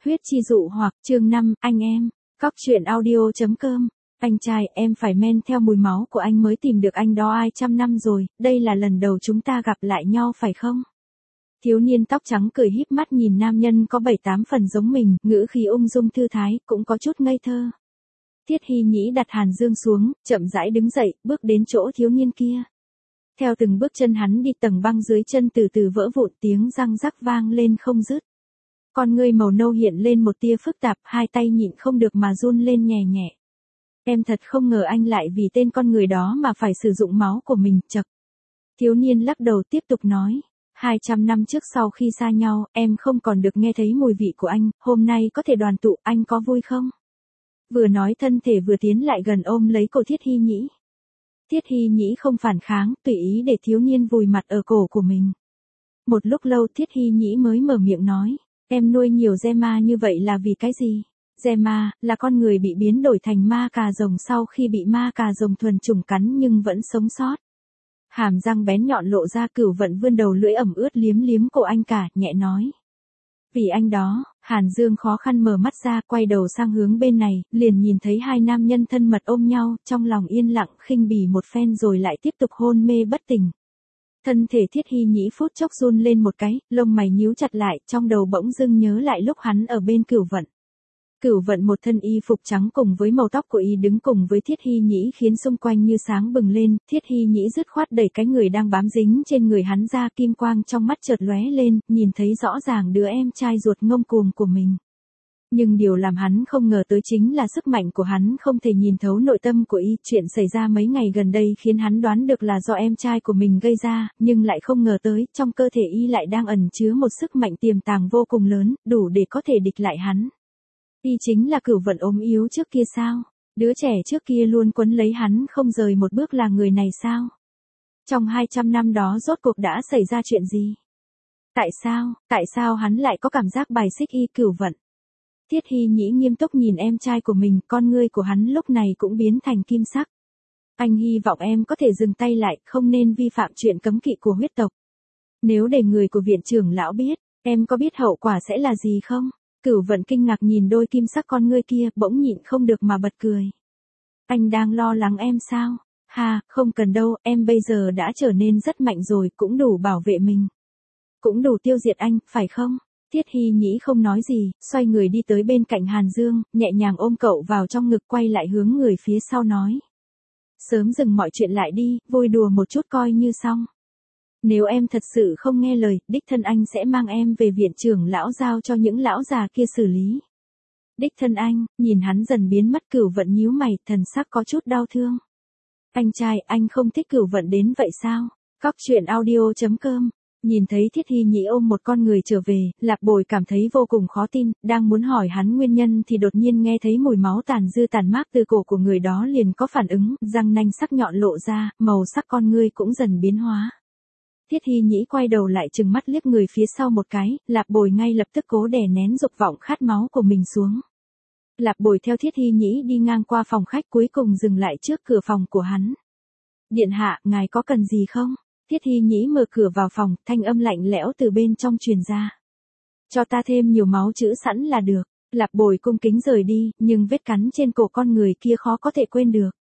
Huyết chi dụ hoặc chương 5, anh em. Cóc truyện audio.com. Anh trai, em phải men theo mùi máu của anh mới tìm được anh đó, ai trăm năm rồi, đây là lần đầu chúng ta gặp lại nhau phải không? Thiếu niên tóc trắng cười híp mắt nhìn nam nhân có 7-8 phần giống mình, ngữ khí ung dung thư thái, cũng có chút ngây thơ. Thiết Hy Nhĩ đặt Hàn Dương xuống, chậm rãi đứng dậy, bước đến chỗ thiếu niên kia. Theo từng bước chân hắn đi, tầng băng dưới chân từ từ vỡ vụn, tiếng răng rắc vang lên không dứt. Con ngươi màu nâu hiện lên một tia phức tạp, hai tay nhịn không được mà run lên nhẹ nhẹ. Em thật không ngờ anh lại vì tên con người đó mà phải sử dụng máu của mình, chậc. Thiếu niên lắc đầu tiếp tục nói. 200 năm trước sau khi xa nhau, em không còn được nghe thấy mùi vị của anh, hôm nay có thể đoàn tụ, anh có vui không? Vừa nói thân thể vừa tiến lại gần ôm lấy cổ Thiết Hy Nhĩ. Thiết Hy Nhĩ không phản kháng, tùy ý để thiếu niên vùi mặt ở cổ của mình. Một lúc lâu Thiết Hy Nhĩ mới mở miệng nói. Em nuôi nhiều Gemma như vậy là vì cái gì? Gemma là con người bị biến đổi thành ma cà rồng sau khi bị ma cà rồng thuần chủng cắn nhưng vẫn sống sót. Hàm răng bén nhọn lộ ra, Cửu Vận vươn đầu lưỡi ẩm ướt liếm liếm cổ anh cả, nhẹ nói. Vì anh đó, Hàn Dương khó khăn mở mắt ra, quay đầu sang hướng bên này, liền nhìn thấy hai nam nhân thân mật ôm nhau, trong lòng yên lặng khinh bỉ một phen rồi lại tiếp tục hôn mê bất tỉnh. Thân thể Thiết Hy Nhĩ phút chốc run lên một cái, lông mày nhíu chặt lại, trong đầu bỗng dưng nhớ lại lúc hắn ở bên Cửu Vận. Cửu Vận một thân y phục trắng cùng với màu tóc của y đứng cùng với Thiết Hy Nhĩ khiến xung quanh như sáng bừng lên, Thiết Hy Nhĩ dứt khoát đẩy cái người đang bám dính trên người hắn ra, kim quang trong mắt chợt lóe lên, nhìn thấy rõ ràng đứa em trai ruột ngông cuồng của mình. Nhưng điều làm hắn không ngờ tới chính là sức mạnh của hắn không thể nhìn thấu nội tâm của y, chuyện xảy ra mấy ngày gần đây khiến hắn đoán được là do em trai của mình gây ra, nhưng lại không ngờ tới, trong cơ thể y lại đang ẩn chứa một sức mạnh tiềm tàng vô cùng lớn, đủ để có thể địch lại hắn. Y chính là Cửu Vận ốm yếu trước kia sao? Đứa trẻ trước kia luôn quấn lấy hắn không rời một bước là người này sao? Trong 200 năm đó rốt cuộc đã xảy ra chuyện gì? Tại sao hắn lại có cảm giác bài xích y? Cửu Vận. Thiết Hy Nhĩ nghiêm túc nhìn em trai của mình, con ngươi của hắn lúc này cũng biến thành kim sắc. Anh hy vọng em có thể dừng tay lại, không nên vi phạm chuyện cấm kỵ của huyết tộc. Nếu để người của viện trưởng lão biết, em có biết hậu quả sẽ là gì không? Cửu Vận kinh ngạc nhìn đôi kim sắc con ngươi kia, bỗng nhịn không được mà bật cười. Anh đang lo lắng em sao? Ha, không cần đâu, em bây giờ đã trở nên rất mạnh rồi, cũng đủ bảo vệ mình. Cũng đủ tiêu diệt anh, phải không? Thiết Hy Nhĩ không nói gì, xoay người đi tới bên cạnh Hàn Dương, nhẹ nhàng ôm cậu vào trong ngực, quay lại hướng người phía sau nói. Sớm dừng mọi chuyện lại đi, vui đùa một chút coi như xong. Nếu em thật sự không nghe lời, đích thân anh sẽ mang em về viện trưởng lão giao cho những lão già kia xử lý. Đích thân anh, nhìn hắn dần biến mất, Cửu Vận nhíu mày, thần sắc có chút đau thương. Anh trai, anh không thích Cửu Vận đến vậy sao? Cóc truyện audio.com. Nhìn thấy Thiết Hy Nhĩ ôm một con người trở về, Lạp Bồi cảm thấy vô cùng khó tin, đang muốn hỏi hắn nguyên nhân thì đột nhiên nghe thấy mùi máu tàn dư tàn mát từ cổ của người đó, liền có phản ứng, răng nanh sắc nhọn lộ ra, màu sắc con ngươi cũng dần biến hóa. Thiết Hy Nhĩ quay đầu lại trừng mắt liếc người phía sau một cái, Lạp Bồi ngay lập tức cố đè nén dục vọng khát máu của mình xuống. Lạp Bồi theo Thiết Hy Nhĩ đi ngang qua phòng khách, cuối cùng dừng lại trước cửa phòng của hắn. Điện hạ, ngài có cần gì không? Thiết Hy Nhĩ mở cửa vào phòng, thanh âm lạnh lẽo từ bên trong truyền ra. Cho ta thêm nhiều máu chữ sẵn là được. Lạp Bồi cung kính rời đi, nhưng vết cắn trên cổ con người kia khó có thể quên được.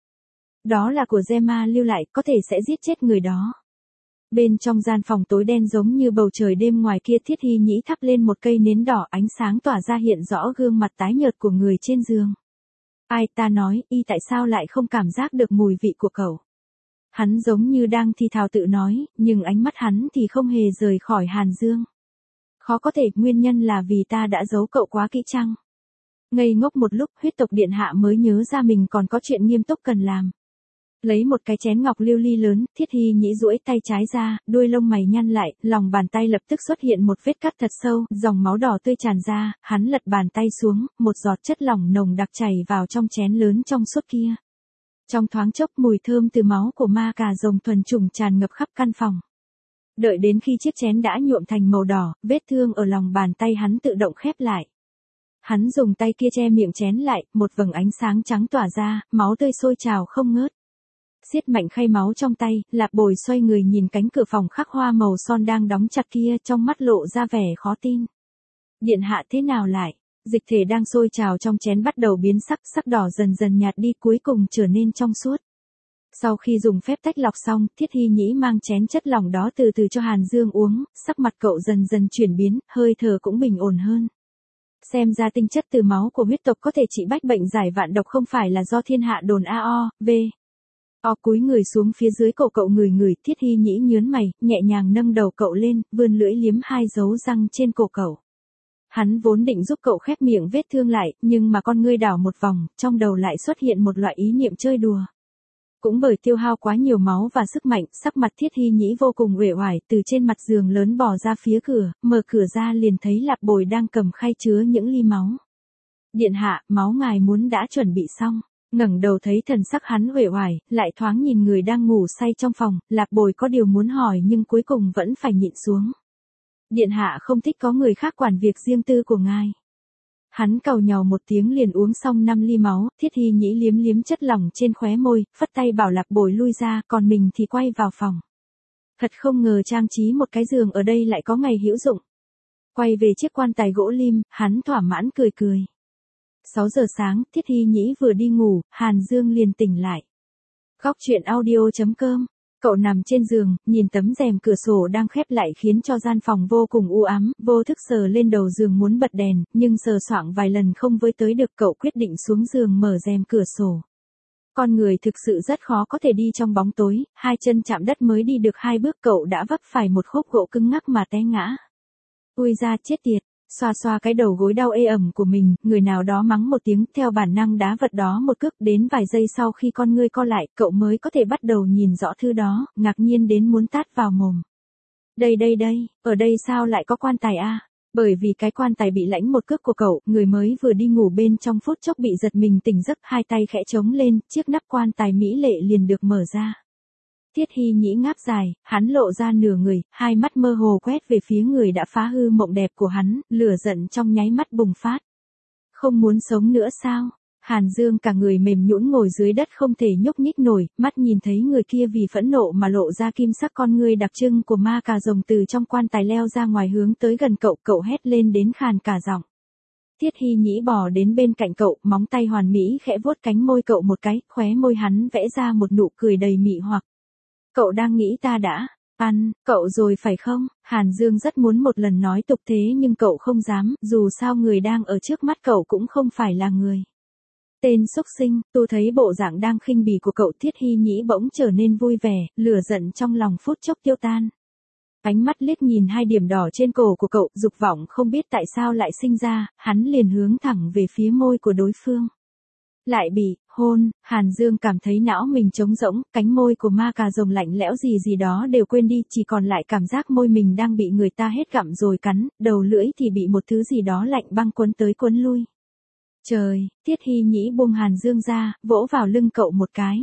Đó là của Gemma lưu lại, có thể sẽ giết chết người đó. Bên trong gian phòng tối đen giống như bầu trời đêm ngoài kia, Thiết Hy Nhĩ thắp lên một cây nến đỏ, ánh sáng tỏa ra hiện rõ gương mặt tái nhợt của người trên giường. Ai, ta nói, y tại sao lại không cảm giác được mùi vị của cậu? Hắn giống như đang thì thào tự nói, nhưng ánh mắt hắn thì không hề rời khỏi Hàn Dương. Khó có thể, nguyên nhân là vì ta đã giấu cậu quá kỹ chăng? Ngây ngốc một lúc, huyết tộc điện hạ mới nhớ ra mình còn có chuyện nghiêm túc cần làm. Lấy một cái chén ngọc lưu ly lớn, Thiết Hy Nhĩ duỗi tay trái ra, đuôi lông mày nhăn lại, lòng bàn tay lập tức xuất hiện một vết cắt thật sâu, dòng máu đỏ tươi tràn ra, hắn lật bàn tay xuống, một giọt chất lỏng nồng đặc chảy vào trong chén lớn trong suốt kia. Trong thoáng chốc, mùi thơm từ máu của ma cà rồng thuần chủng tràn ngập khắp căn phòng. Đợi đến khi chiếc chén đã nhuộm thành màu đỏ, vết thương ở lòng bàn tay hắn tự động khép lại. Hắn dùng tay kia che miệng chén lại, một vầng ánh sáng trắng tỏa ra, máu tươi sôi trào không ngớt. Siết mạnh khay máu trong tay, Lạp Bồi xoay người nhìn cánh cửa phòng khắc hoa màu son đang đóng chặt kia, trong mắt lộ ra vẻ khó tin. Điện hạ thế nào lại? Dịch thể đang sôi trào trong chén bắt đầu biến sắc, sắc đỏ dần dần nhạt đi cuối cùng trở nên trong suốt. Sau khi dùng phép tách lọc xong, Thiết Hy Nhĩ mang chén chất lỏng đó từ từ cho Hàn Dương uống, sắc mặt cậu dần dần chuyển biến, hơi thở cũng bình ổn hơn. Xem ra tinh chất từ máu của huyết tộc có thể trị bách bệnh giải vạn độc không phải là do thiên hạ đồn cúi người xuống phía dưới cổ cậu người, Thiết Hy Nhĩ nhớn mày, nhẹ nhàng nâng đầu cậu lên, vươn lưỡi liếm hai dấu răng trên cổ cậu. Hắn vốn định giúp cậu khép miệng vết thương lại, nhưng mà con ngươi đảo một vòng, trong đầu lại xuất hiện một loại ý niệm chơi đùa. Cũng bởi tiêu hao quá nhiều máu và sức mạnh, sắc mặt Thiết Hy Nhĩ vô cùng uể oải, từ trên mặt giường lớn bò ra phía cửa, mở cửa ra liền thấy Lạp Bồi đang cầm khay chứa những ly máu. Điện hạ, máu ngài muốn đã chuẩn bị xong. Ngẩng đầu thấy thần sắc hắn uể oải, lại thoáng nhìn người đang ngủ say trong phòng, Lạp Bồi có điều muốn hỏi nhưng cuối cùng vẫn phải nhịn xuống. Điện hạ không thích có người khác quản việc riêng tư của ngài. Hắn càu nhàu một tiếng liền uống xong 5 ly máu, Thiết Hy Nhĩ liếm liếm chất lỏng trên khóe môi, phất tay bảo Lạp Bồi lui ra, còn mình thì quay vào phòng. Thật không ngờ trang trí một cái giường ở đây lại có ngày hữu dụng. Quay về chiếc quan tài gỗ lim, hắn thỏa mãn cười. 6 giờ sáng, Thiết Hy Nhĩ vừa đi ngủ, Hàn Dương liền tỉnh lại. Góc truyện audio.com. Cậu nằm trên giường, nhìn tấm rèm cửa sổ đang khép lại khiến cho gian phòng vô cùng u ám, vô thức sờ lên đầu giường muốn bật đèn, nhưng sờ soạng vài lần không với tới được, cậu quyết định xuống giường mở rèm cửa sổ. Con người thực sự rất khó có thể đi trong bóng tối, hai chân chạm đất mới đi được 2 bước cậu đã vấp phải một khúc gỗ cứng ngắc mà té ngã. Ui ra chết tiệt. Xoa cái đầu gối đau ê ẩm của mình, người nào đó mắng một tiếng, theo bản năng đá vật đó một cước, đến vài giây sau khi con ngươi co lại, cậu mới có thể bắt đầu nhìn rõ thứ đó, ngạc nhiên đến muốn tát vào mồm. Đây, ở đây sao lại có quan tài a? Bởi vì cái quan tài bị lãnh một cước của cậu, người mới vừa đi ngủ bên trong phút chốc bị giật mình tỉnh giấc, hai tay khẽ trống lên, chiếc nắp quan tài mỹ lệ liền được mở ra. Thiết Hy Nhĩ ngáp dài, hắn lộ ra nửa người, hai mắt mơ hồ quét về phía người đã phá hư mộng đẹp của hắn, lửa giận trong nháy mắt bùng phát. Không muốn sống nữa sao? Hàn Dương cả người mềm nhũn ngồi dưới đất không thể nhúc nhích nổi, mắt nhìn thấy người kia vì phẫn nộ mà lộ ra kim sắc con ngươi đặc trưng của ma cà rồng từ trong quan tài leo ra ngoài hướng tới gần cậu hét lên đến khàn cả giọng. Thiết Hy Nhĩ bò đến bên cạnh cậu, móng tay hoàn mỹ khẽ vuốt cánh môi cậu một cái, khóe môi hắn vẽ ra một nụ cười đầy mị hoặc. Cậu đang nghĩ ta đã ăn cậu rồi phải không? Hàn Dương rất muốn một lần nói tục thế nhưng cậu không dám, dù sao người đang ở trước mắt cậu cũng không phải là người. Tên xúc sinh, tôi thấy bộ dạng đang khinh bỉ của cậu. Thiết Hy Nhĩ bỗng trở nên vui vẻ, lửa giận trong lòng phút chốc tiêu tan. Ánh mắt liếc nhìn 2 điểm đỏ trên cổ của cậu, dục vọng không biết tại sao lại sinh ra, hắn liền hướng thẳng về phía môi của đối phương. Lại bị hôn, Hàn Dương cảm thấy não mình trống rỗng, cánh môi của ma cà rồng lạnh lẽo gì đó đều quên đi, chỉ còn lại cảm giác môi mình đang bị người ta hết gặm rồi cắn, đầu lưỡi thì bị một thứ gì đó lạnh băng quấn tới quấn lui. Trời, Thiết Hy Nhĩ buông Hàn Dương ra, vỗ vào lưng cậu một cái.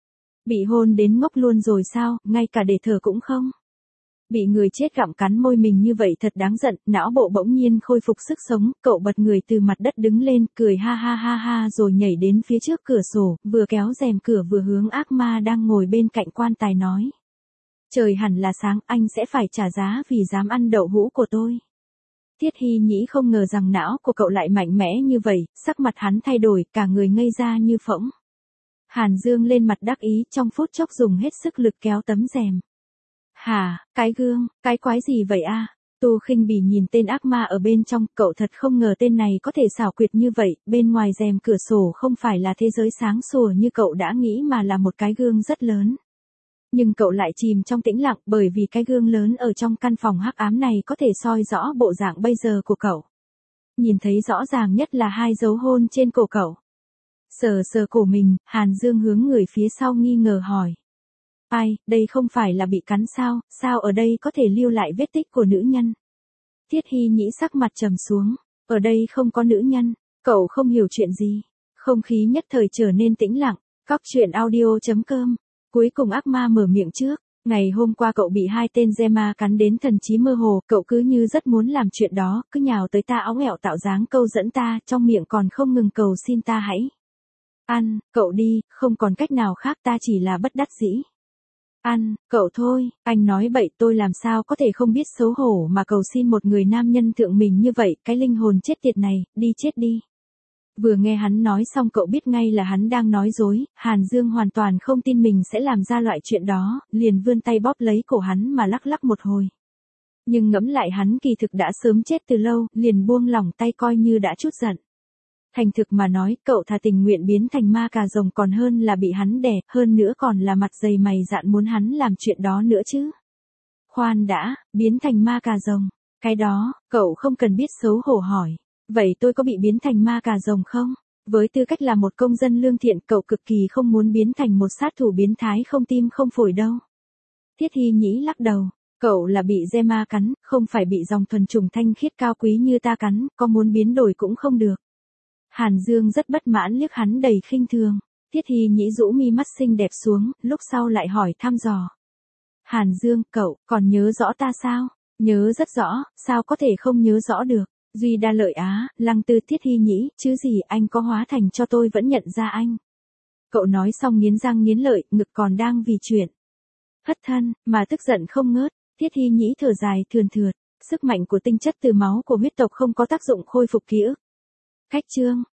Bị hôn đến ngốc luôn rồi sao, ngay cả để thở cũng không? Bị người chết gặm cắn môi mình như vậy thật đáng giận, não bộ bỗng nhiên khôi phục sức sống, cậu bật người từ mặt đất đứng lên, cười ha ha rồi nhảy đến phía trước cửa sổ, vừa kéo rèm cửa vừa hướng ác ma đang ngồi bên cạnh quan tài nói. Trời hẳn là sáng, anh sẽ phải trả giá vì dám ăn đậu hũ của tôi. Thiết Hy Nhĩ không ngờ rằng não của cậu lại mạnh mẽ như vậy, sắc mặt hắn thay đổi, cả người ngây ra như phỗng. Hàn Dương lên mặt đắc ý, trong phút chốc dùng hết sức lực kéo tấm rèm. Hả, cái gương, cái quái gì vậy a? Tu khinh bỉ nhìn tên ác ma ở bên trong, cậu thật không ngờ tên này có thể xảo quyệt như vậy, bên ngoài rèm cửa sổ không phải là thế giới sáng sủa như cậu đã nghĩ mà là một cái gương rất lớn. Nhưng cậu lại chìm trong tĩnh lặng bởi vì cái gương lớn ở trong căn phòng hắc ám này có thể soi rõ bộ dạng bây giờ của cậu. Nhìn thấy rõ ràng nhất là 2 dấu hôn trên cổ cậu. Sờ cổ mình, Hàn Dương hướng người phía sau nghi ngờ hỏi. Ai, đây không phải là bị cắn sao, sao ở đây có thể lưu lại vết tích của nữ nhân? Thiết Hy Nhĩ sắc mặt trầm xuống, ở đây không có nữ nhân, cậu không hiểu chuyện gì. Không khí nhất thời trở nên tĩnh lặng, góc truyện audio.com. Cuối cùng ác ma mở miệng trước, ngày hôm qua cậu bị 2 tên Gemma cắn đến thần trí mơ hồ, cậu cứ như rất muốn làm chuyện đó, cứ nhào tới ta óng ẹo tạo dáng câu dẫn ta, trong miệng còn không ngừng cầu xin ta hãy ăn, cậu đi, không còn cách nào khác, ta chỉ là bất đắc dĩ. Cậu thôi, anh nói bậy, tôi làm sao có thể không biết xấu hổ mà cầu xin một người nam nhân thượng mình như vậy, cái linh hồn chết tiệt này, đi chết đi. Vừa nghe hắn nói xong cậu biết ngay là hắn đang nói dối, Hàn Dương hoàn toàn không tin mình sẽ làm ra loại chuyện đó, liền vươn tay bóp lấy cổ hắn mà lắc lắc một hồi. Nhưng ngẫm lại hắn kỳ thực đã sớm chết từ lâu, liền buông lỏng tay coi như đã chút giận. Thành thực mà nói, cậu thà tình nguyện biến thành ma cà rồng còn hơn là bị hắn đè, hơn nữa còn là mặt dày mày dạn muốn hắn làm chuyện đó nữa chứ. Khoan đã, biến thành ma cà rồng, cái đó, cậu không cần biết xấu hổ hỏi. Vậy tôi có bị biến thành ma cà rồng không? Với tư cách là một công dân lương thiện, cậu cực kỳ không muốn biến thành một sát thủ biến thái không tim không phổi đâu. Tiết Hy Nhĩ lắc đầu, cậu là bị dê ma cắn, không phải bị dòng thuần trùng thanh khiết cao quý như ta cắn, có muốn biến đổi cũng không được. Hàn Dương rất bất mãn liếc hắn đầy khinh thường. Tiết Hy Nhĩ rũ mi mắt xinh đẹp xuống, lúc sau lại hỏi thăm dò. Hàn Dương, cậu còn nhớ rõ ta sao? Nhớ rất rõ, sao có thể không nhớ rõ được? Duy Đa Lợi Á, Lăng Tư. Tiết Hy Nhĩ, chứ gì anh có hóa thành cho tôi vẫn nhận ra anh. Cậu nói xong nghiến răng nghiến lợi, ngực còn đang vì chuyện hất thân, mà tức giận không ngớt. Tiết Hy Nhĩ thở dài thườn thượt, sức mạnh của tinh chất từ máu của huyết tộc không có tác dụng khôi phục ký ức. Khách trương,